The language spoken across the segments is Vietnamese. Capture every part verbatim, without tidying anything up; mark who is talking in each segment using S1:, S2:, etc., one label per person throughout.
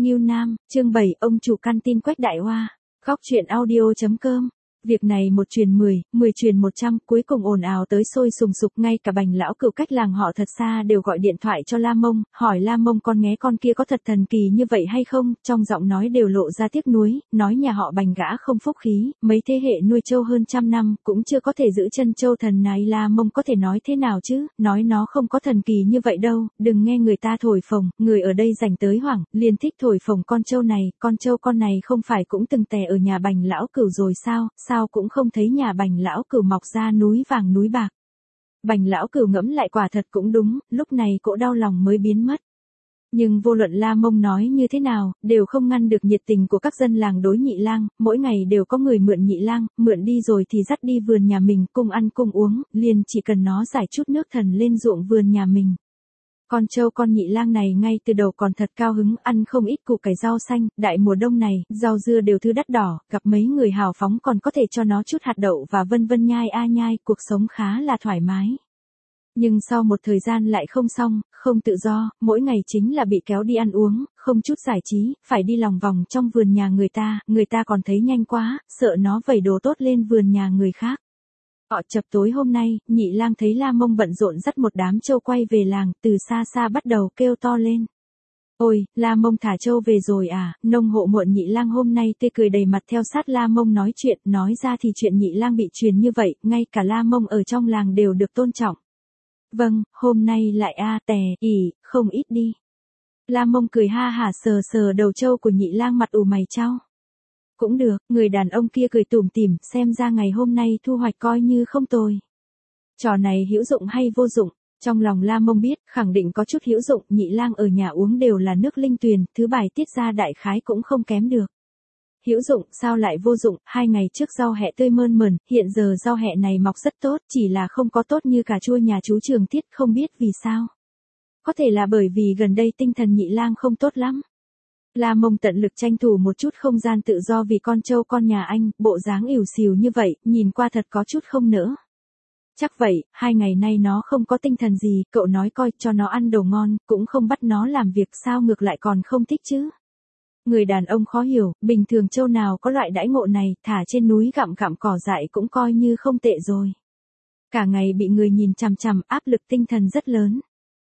S1: Ngưu Nam, chương bảy, ông chủ căn tin Quách Đại Hoa. Góc truyện audio.com. Việc này một truyền mười, mười truyền một trăm, cuối cùng ồn ào tới sôi sùng sục, ngay cả Bành lão cửu cách làng họ thật xa đều gọi điện thoại cho La Mông, hỏi La Mông con nghé con kia có thật thần kỳ như vậy hay không, trong giọng nói đều lộ ra tiếc nuối, nói nhà họ Bành gã không phúc khí, mấy thế hệ nuôi trâu hơn trăm năm, cũng chưa có thể giữ chân trâu thần này. La Mông có thể nói thế nào chứ, nói nó không có thần kỳ như vậy đâu, đừng nghe người ta thổi phồng, người ở đây dành tới hoảng, liền thích thổi phồng con trâu này, con trâu con này không phải cũng từng tè ở nhà Bành lão cửu rồi sao, sao cũng không thấy nhà Bành lão cửu mọc ra núi vàng núi bạc. Bành lão cửu ngẫm lại quả thật cũng đúng, lúc này cỗ đau lòng mới biến mất. Nhưng vô luận La Mông nói như thế nào, đều không ngăn được nhiệt tình của các dân làng đối Nhị Lang, mỗi ngày đều có người mượn Nhị Lang, mượn đi rồi thì dắt đi vườn nhà mình, cùng ăn cùng uống, liền chỉ cần nó giải chút nước thần lên ruộng vườn nhà mình. Con trâu con Nhị Lang này ngay từ đầu còn thật cao hứng, ăn không ít củ cải rau xanh, đại mùa đông này, rau dưa đều thứ đắt đỏ, gặp mấy người hào phóng còn có thể cho nó chút hạt đậu và vân vân nhai a nhai, cuộc sống khá là thoải mái. Nhưng sau một thời gian lại không xong, không tự do, mỗi ngày chính là bị kéo đi ăn uống, không chút giải trí, phải đi lòng vòng trong vườn nhà người ta, người ta còn thấy nhanh quá, sợ nó vẩy đồ tốt lên vườn nhà người khác. Họ chập tối hôm nay, Nhị Lang thấy La Mông bận rộn dắt một đám trâu quay về làng, từ xa xa bắt đầu kêu to lên. Ôi, La Mông thả trâu về rồi à, nông hộ muộn Nhị Lang hôm nay tươi cười đầy mặt theo sát La Mông nói chuyện, nói ra thì chuyện Nhị Lang bị truyền như vậy, ngay cả La Mông ở trong làng đều được tôn trọng. Vâng, hôm nay lại a tè, ỉ, không ít đi. La Mông cười ha hả sờ sờ đầu trâu của Nhị Lang mặt ủ mày chau. Cũng được, người đàn ông kia cười tủm tỉm, xem ra ngày hôm nay thu hoạch coi như không tồi. Trò này hữu dụng hay vô dụng? Trong lòng La Mông biết, khẳng định có chút hữu dụng, Nhị Lang ở nhà uống đều là nước linh tuyền, thứ bài tiết ra đại khái cũng không kém được. Hữu dụng, sao lại vô dụng, hai ngày trước rau hẹ tươi mơn mởn, hiện giờ rau hẹ này mọc rất tốt, chỉ là không có tốt như cà chua nhà chú Trường Thiết, không biết vì sao. Có thể là bởi vì gần đây tinh thần Nhị Lang không tốt lắm. La Mông tận lực tranh thủ một chút không gian tự do vì con trâu con nhà anh, bộ dáng ỉu xìu như vậy, nhìn qua thật có chút không nỡ. Chắc vậy, hai ngày nay nó không có tinh thần gì, cậu nói coi cho nó ăn đồ ngon, cũng không bắt nó làm việc sao ngược lại còn không thích chứ. Người đàn ông khó hiểu, bình thường trâu nào có loại đãi ngộ này, thả trên núi gặm gặm cỏ dại cũng coi như không tệ rồi. Cả ngày bị người nhìn chằm chằm, áp lực tinh thần rất lớn.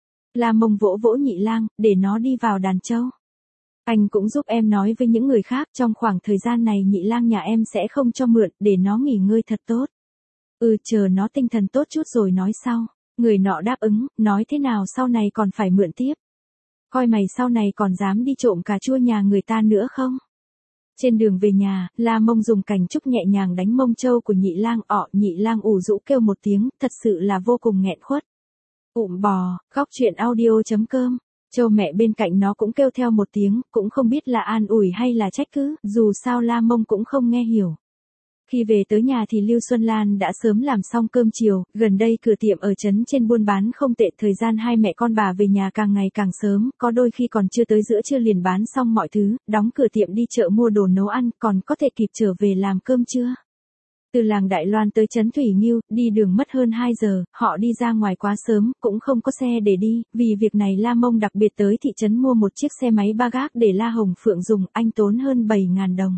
S1: La Mông vỗ vỗ Nhị Lang, để nó đi vào đàn trâu. Anh cũng giúp em nói với những người khác, trong khoảng thời gian này Nhị Lang nhà em sẽ không cho mượn, để nó nghỉ ngơi thật tốt. Ừ, chờ nó tinh thần tốt chút rồi nói sau. Người nọ đáp ứng, nói thế nào sau này còn phải mượn tiếp. Coi mày sau này còn dám đi trộm cà chua nhà người ta nữa không? Trên đường về nhà, La Mông dùng cành trúc nhẹ nhàng đánh mông trâu của Nhị Lang, ọ, Nhị Lang ủ rũ kêu một tiếng, thật sự là vô cùng nghẹn khuất. Ụm bò, góc truyện audio.com. Trâu mẹ bên cạnh nó cũng kêu theo một tiếng, cũng không biết là an ủi hay là trách cứ, dù sao La Mông cũng không nghe hiểu. Khi về tới nhà thì Lưu Xuân Lan đã sớm làm xong cơm chiều, gần đây cửa tiệm ở trấn trên buôn bán không tệ, thời gian hai mẹ con bà về nhà càng ngày càng sớm, có đôi khi còn chưa tới giữa trưa liền bán xong mọi thứ, đóng cửa tiệm đi chợ mua đồ nấu ăn, còn có thể kịp trở về làm cơm trưa. Từ làng Đại Loan tới trấn Thủy Nghiêu, đi đường mất hơn hai giờ, họ đi ra ngoài quá sớm, cũng không có xe để đi, vì việc này La Mông đặc biệt tới thị trấn mua một chiếc xe máy ba gác để La Hồng Phượng dùng, anh tốn hơn bảy nghìn đồng.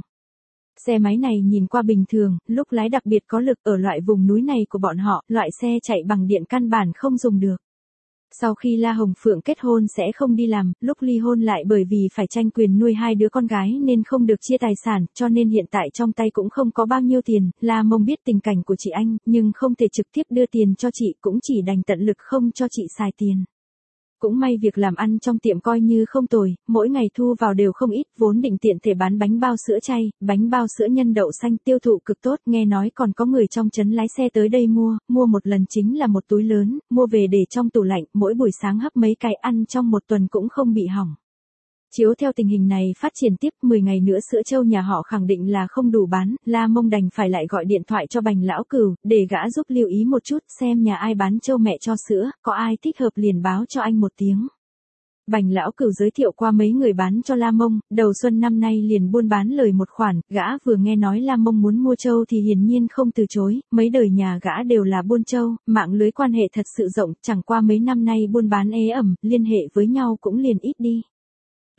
S1: Xe máy này nhìn qua bình thường, lúc lái đặc biệt có lực, ở loại vùng núi này của bọn họ, loại xe chạy bằng điện căn bản không dùng được. Sau khi La Hồng Phượng kết hôn sẽ không đi làm, lúc ly hôn lại bởi vì phải tranh quyền nuôi hai đứa con gái nên không được chia tài sản, cho nên hiện tại trong tay cũng không có bao nhiêu tiền. La Mông biết tình cảnh của chị anh, nhưng không thể trực tiếp đưa tiền cho chị, cũng chỉ đành tận lực không cho chị xài tiền. Cũng may việc làm ăn trong tiệm coi như không tồi, mỗi ngày thu vào đều không ít, vốn định tiện thể bán bánh bao sữa chay, bánh bao sữa nhân đậu xanh tiêu thụ cực tốt, nghe nói còn có người trong trấn lái xe tới đây mua, mua một lần chính là một túi lớn, mua về để trong tủ lạnh, mỗi buổi sáng hấp mấy cái ăn trong một tuần cũng không bị hỏng. Chiếu theo tình hình này phát triển tiếp, mười ngày nữa sữa trâu nhà họ khẳng định là không đủ bán, La Mông đành phải lại gọi điện thoại cho Bành lão cửu, để gã giúp lưu ý một chút, xem nhà ai bán trâu mẹ cho sữa, có ai thích hợp liền báo cho anh một tiếng. Bành lão cửu giới thiệu qua mấy người bán cho La Mông, đầu xuân năm nay liền buôn bán lời một khoản, gã vừa nghe nói La Mông muốn mua trâu thì hiển nhiên không từ chối, mấy đời nhà gã đều là buôn trâu, mạng lưới quan hệ thật sự rộng, chẳng qua mấy năm nay buôn bán ế ẩm, liên hệ với nhau cũng liền ít đi.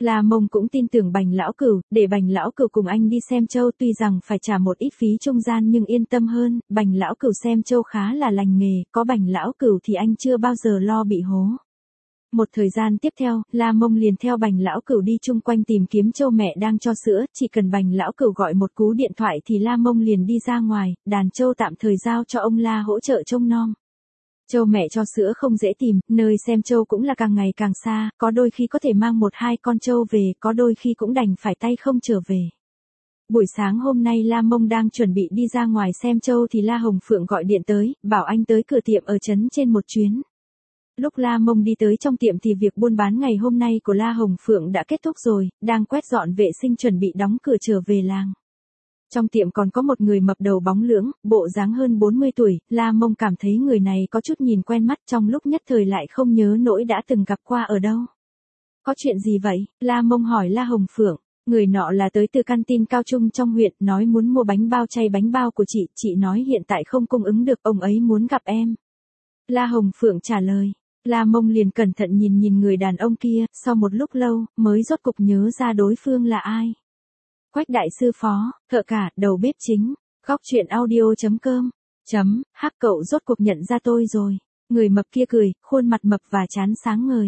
S1: La Mông cũng tin tưởng Bành lão cửu, để Bành lão cửu cùng anh đi xem châu, tuy rằng phải trả một ít phí trung gian nhưng yên tâm hơn, Bành lão cửu xem châu khá là lành nghề, có Bành lão cửu thì anh chưa bao giờ lo bị hố. Một thời gian tiếp theo, La Mông liền theo Bành lão cửu đi chung quanh tìm kiếm châu mẹ đang cho sữa, chỉ cần Bành lão cửu gọi một cú điện thoại thì La Mông liền đi ra ngoài, đàn châu tạm thời giao cho ông La hỗ trợ trông nom. Châu mẹ cho sữa không dễ tìm, nơi xem châu cũng là càng ngày càng xa, có đôi khi có thể mang một hai con châu về, có đôi khi cũng đành phải tay không trở về. Buổi sáng hôm nay La Mông đang chuẩn bị đi ra ngoài xem châu thì La Hồng Phượng gọi điện tới, bảo anh tới cửa tiệm ở trấn trên một chuyến. Lúc La Mông đi tới trong tiệm thì việc buôn bán ngày hôm nay của La Hồng Phượng đã kết thúc rồi, đang quét dọn vệ sinh chuẩn bị đóng cửa trở về làng. Trong tiệm còn có một người mập đầu bóng lưỡng, bộ dáng hơn bốn mươi tuổi, La Mông cảm thấy người này có chút nhìn quen mắt, trong lúc nhất thời lại không nhớ nổi đã từng gặp qua ở đâu. Có chuyện gì vậy? La Mông hỏi La Hồng Phượng. Người nọ là tới từ căn tin cao trung trong huyện, nói muốn mua bánh bao chay bánh bao của chị, chị nói hiện tại không cung ứng được, ông ấy muốn gặp em. La Hồng Phượng trả lời. La Mông liền cẩn thận nhìn nhìn người đàn ông kia, sau một lúc lâu, mới rốt cục nhớ ra đối phương là ai. Quách đại sư phó, thợ cả, đầu bếp chính, góc truyện audio chấm com, chấm, hắc cậu rốt cuộc nhận ra tôi rồi. Người mập kia cười, khuôn mặt mập và trán sáng ngời.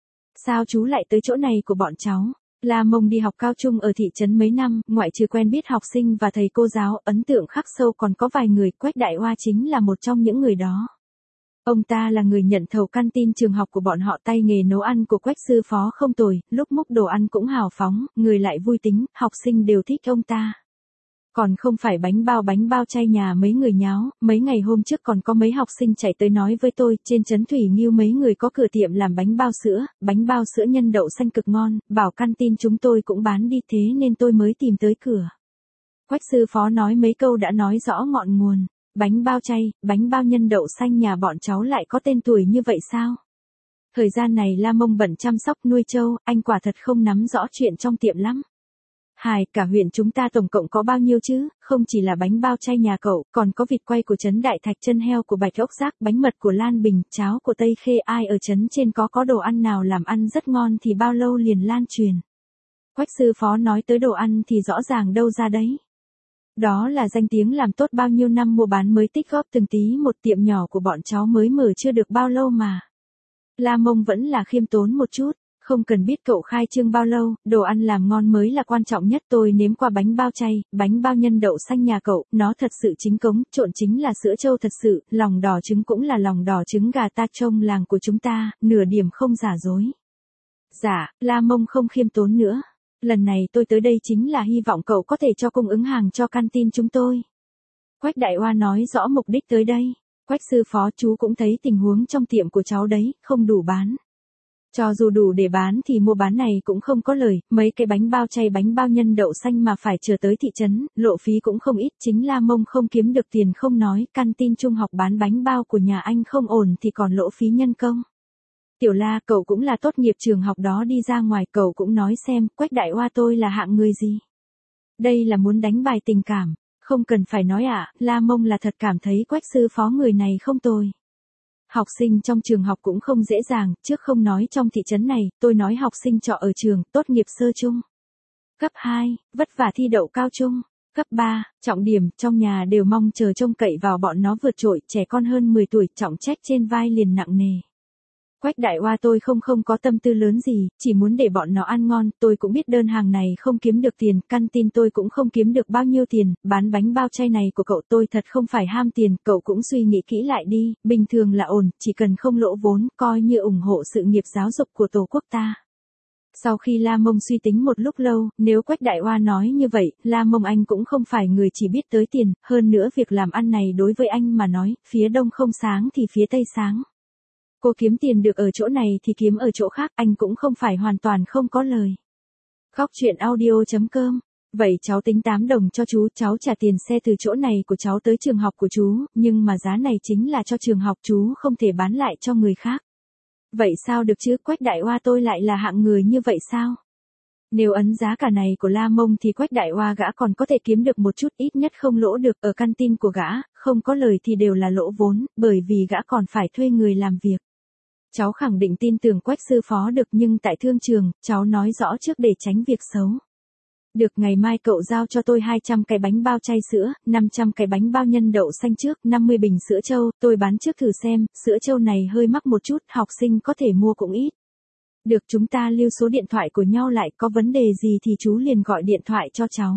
S1: Sao chú lại tới chỗ này của bọn cháu? La Mông đi học cao trung ở thị trấn mấy năm, ngoại trừ quen biết học sinh và thầy cô giáo, ấn tượng khắc sâu còn có vài người, Quách Đại Hoa chính là một trong những người đó. Ông ta là người nhận thầu căn tin trường học của bọn họ, tay nghề nấu ăn của Quách sư phó không tồi, lúc múc đồ ăn cũng hào phóng, người lại vui tính, học sinh đều thích ông ta. Còn không phải bánh bao bánh bao chay nhà mấy người nháo, mấy ngày hôm trước còn có mấy học sinh chạy tới nói với tôi, trên trấn Thủy Nghiêu mấy người có cửa tiệm làm bánh bao sữa, bánh bao sữa nhân đậu xanh cực ngon, bảo căn tin chúng tôi cũng bán đi, thế nên tôi mới tìm tới cửa. Quách sư phó nói mấy câu đã nói rõ ngọn nguồn. Bánh bao chay, bánh bao nhân đậu xanh nhà bọn cháu lại có tên tuổi như vậy sao? Thời gian này La Mông bận chăm sóc nuôi trâu, anh quả thật không nắm rõ chuyện trong tiệm lắm. Hài, cả huyện chúng ta tổng cộng có bao nhiêu chứ, không chỉ là bánh bao chay nhà cậu, còn có vịt quay của trấn Đại Thạch, chân heo của Bạch Ốc Giác, bánh mật của Lan Bình, cháo của Tây Khê, ai ở trấn trên có có đồ ăn nào làm ăn rất ngon thì bao lâu liền lan truyền. Quách sư phó nói tới đồ ăn thì rõ ràng đâu ra đấy. Đó là danh tiếng làm tốt bao nhiêu năm mua bán mới tích góp từng tí một, tiệm nhỏ của bọn cháu mới mở chưa được bao lâu mà. La Mông vẫn là khiêm tốn một chút, không cần biết cậu khai trương bao lâu, đồ ăn làm ngon mới là quan trọng nhất. Tôi nếm qua bánh bao chay, bánh bao nhân đậu xanh nhà cậu, nó thật sự chính cống, trộn chính là sữa trâu thật sự, lòng đỏ trứng cũng là lòng đỏ trứng gà ta trông làng của chúng ta, nửa điểm không giả dối. Dạ, La Mông không khiêm tốn nữa. Lần này tôi tới đây chính là hy vọng cậu có thể cho cung ứng hàng cho căn tin chúng tôi. Quách Đại Hoa nói rõ mục đích tới đây. Quách sư phó, chú cũng thấy tình huống trong tiệm của cháu đấy, không đủ bán. Cho dù đủ để bán thì mua bán này cũng không có lời, mấy cái bánh bao chay bánh bao nhân đậu xanh mà phải chờ tới thị trấn, lộ phí cũng không ít, chính La Mông không kiếm được tiền không nói, căn tin trung học bán bánh bao của nhà anh không ổn thì còn lỗ phí nhân công. Tiểu La, cậu cũng là tốt nghiệp trường học đó, đi ra ngoài cậu cũng nói xem, Quách Đại Hoa tôi là hạng người gì. Đây là muốn đánh bài tình cảm, không cần phải nói ạ, à, La Mông là thật cảm thấy Quách sư phó người này không tồi. Học sinh trong trường học cũng không dễ dàng, trước không nói trong thị trấn này, tôi nói học sinh trọ ở trường, tốt nghiệp sơ trung. Cấp hai, vất vả thi đậu cao trung. Cấp ba, trọng điểm, trong nhà đều mong chờ trông cậy vào bọn nó vượt trội, trẻ con hơn mười tuổi, trọng trách trên vai liền nặng nề. Quách Đại Hoa tôi không không có tâm tư lớn gì, chỉ muốn để bọn nó ăn ngon, tôi cũng biết đơn hàng này không kiếm được tiền, căn tin tôi cũng không kiếm được bao nhiêu tiền, bán bánh bao chay này của cậu tôi thật không phải ham tiền, cậu cũng suy nghĩ kỹ lại đi, bình thường là ổn, chỉ cần không lỗ vốn, coi như ủng hộ sự nghiệp giáo dục của Tổ quốc ta. Sau khi La Mông suy tính một lúc lâu, nếu Quách Đại Hoa nói như vậy, La Mông anh cũng không phải người chỉ biết tới tiền, hơn nữa việc làm ăn này đối với anh mà nói, phía đông không sáng thì phía tây sáng. Cô kiếm tiền được ở chỗ này thì kiếm ở chỗ khác, anh cũng không phải hoàn toàn không có lời. Góc truyện audio chấm com. Vậy cháu tính tám đồng cho chú, cháu trả tiền xe từ chỗ này của cháu tới trường học của chú, nhưng mà giá này chính là cho trường học, chú không thể bán lại cho người khác. Vậy sao được chứ, Quách Đại Hoa tôi lại là hạng người như vậy sao? Nếu ấn giá cả này của La Mông thì Quách Đại Hoa gã còn có thể kiếm được một chút, ít nhất không lỗ được, ở căn tin của gã, không có lời thì đều là lỗ vốn, bởi vì gã còn phải thuê người làm việc. Cháu khẳng định tin tưởng Quách sư phó được nhưng tại thương trường, cháu nói rõ trước để tránh việc xấu. Được, ngày mai cậu giao cho tôi hai trăm cái bánh bao chay sữa, năm trăm cái bánh bao nhân đậu xanh trước, năm mươi bình sữa trâu, tôi bán trước thử xem, sữa trâu này hơi mắc một chút, học sinh có thể mua cũng ít. Được, chúng ta lưu số điện thoại của nhau lại, có vấn đề gì thì chú liền gọi điện thoại cho cháu.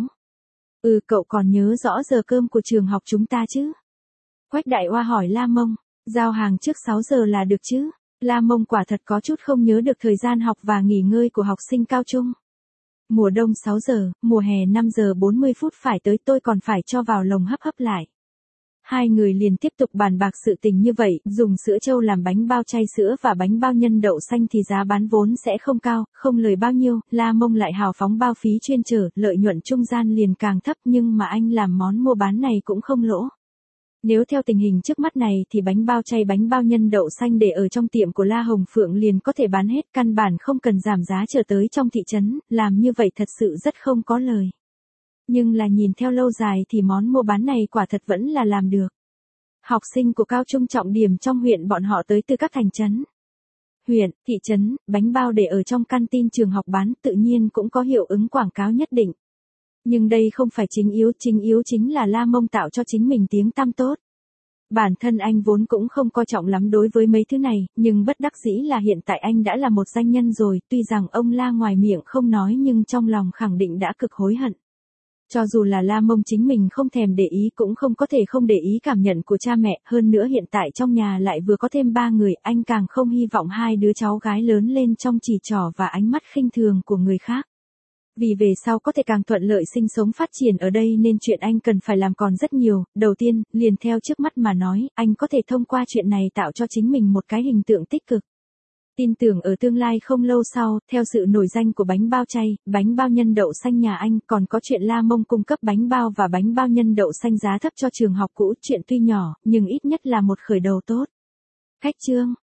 S1: Ừ, cậu còn nhớ rõ giờ cơm của trường học chúng ta chứ? Quách Đại Oa hỏi La Mông, giao hàng trước sáu giờ là được chứ? La Mông quả thật có chút không nhớ được thời gian học và nghỉ ngơi của học sinh cao trung. Mùa đông sáu giờ, mùa hè năm giờ bốn mươi phút phải tới, tôi còn phải cho vào lồng hấp hấp lại. Hai người liền tiếp tục bàn bạc sự tình như vậy, dùng sữa trâu làm bánh bao chay sữa và bánh bao nhân đậu xanh thì giá bán vốn sẽ không cao, không lời bao nhiêu, La Mông lại hào phóng bao phí chuyên chở, lợi nhuận trung gian liền càng thấp nhưng mà anh làm món mua bán này cũng không lỗ. Nếu theo tình hình trước mắt này thì bánh bao chay bánh bao nhân đậu xanh để ở trong tiệm của La Hồng Phượng liền có thể bán hết, căn bản không cần giảm giá trở tới trong thị trấn, làm như vậy thật sự rất không có lời. Nhưng là nhìn theo lâu dài thì món mua bán này quả thật vẫn là làm được. Học sinh của cao trung trọng điểm trong huyện bọn họ tới từ các thành trấn, huyện, thị trấn, bánh bao để ở trong canteen trường học bán tự nhiên cũng có hiệu ứng quảng cáo nhất định. Nhưng đây không phải chính yếu, chính yếu chính là La Mông tạo cho chính mình tiếng tăm tốt. Bản thân anh vốn cũng không coi trọng lắm đối với mấy thứ này, nhưng bất đắc dĩ là hiện tại anh đã là một danh nhân rồi, tuy rằng ông La ngoài miệng không nói nhưng trong lòng khẳng định đã cực hối hận. Cho dù là La Mông chính mình không thèm để ý cũng không có thể không để ý cảm nhận của cha mẹ, hơn nữa hiện tại trong nhà lại vừa có thêm ba người, anh càng không hy vọng hai đứa cháu gái lớn lên trong chỉ trỏ và ánh mắt khinh thường của người khác. Vì về sau có thể càng thuận lợi sinh sống phát triển ở đây nên chuyện anh cần phải làm còn rất nhiều, đầu tiên, liền theo trước mắt mà nói, anh có thể thông qua chuyện này tạo cho chính mình một cái hình tượng tích cực. Tin tưởng ở tương lai không lâu sau, theo sự nổi danh của bánh bao chay, bánh bao nhân đậu xanh nhà anh còn có chuyện La Mông cung cấp bánh bao và bánh bao nhân đậu xanh giá thấp cho trường học cũ, chuyện tuy nhỏ, nhưng ít nhất là một khởi đầu tốt. Khách chương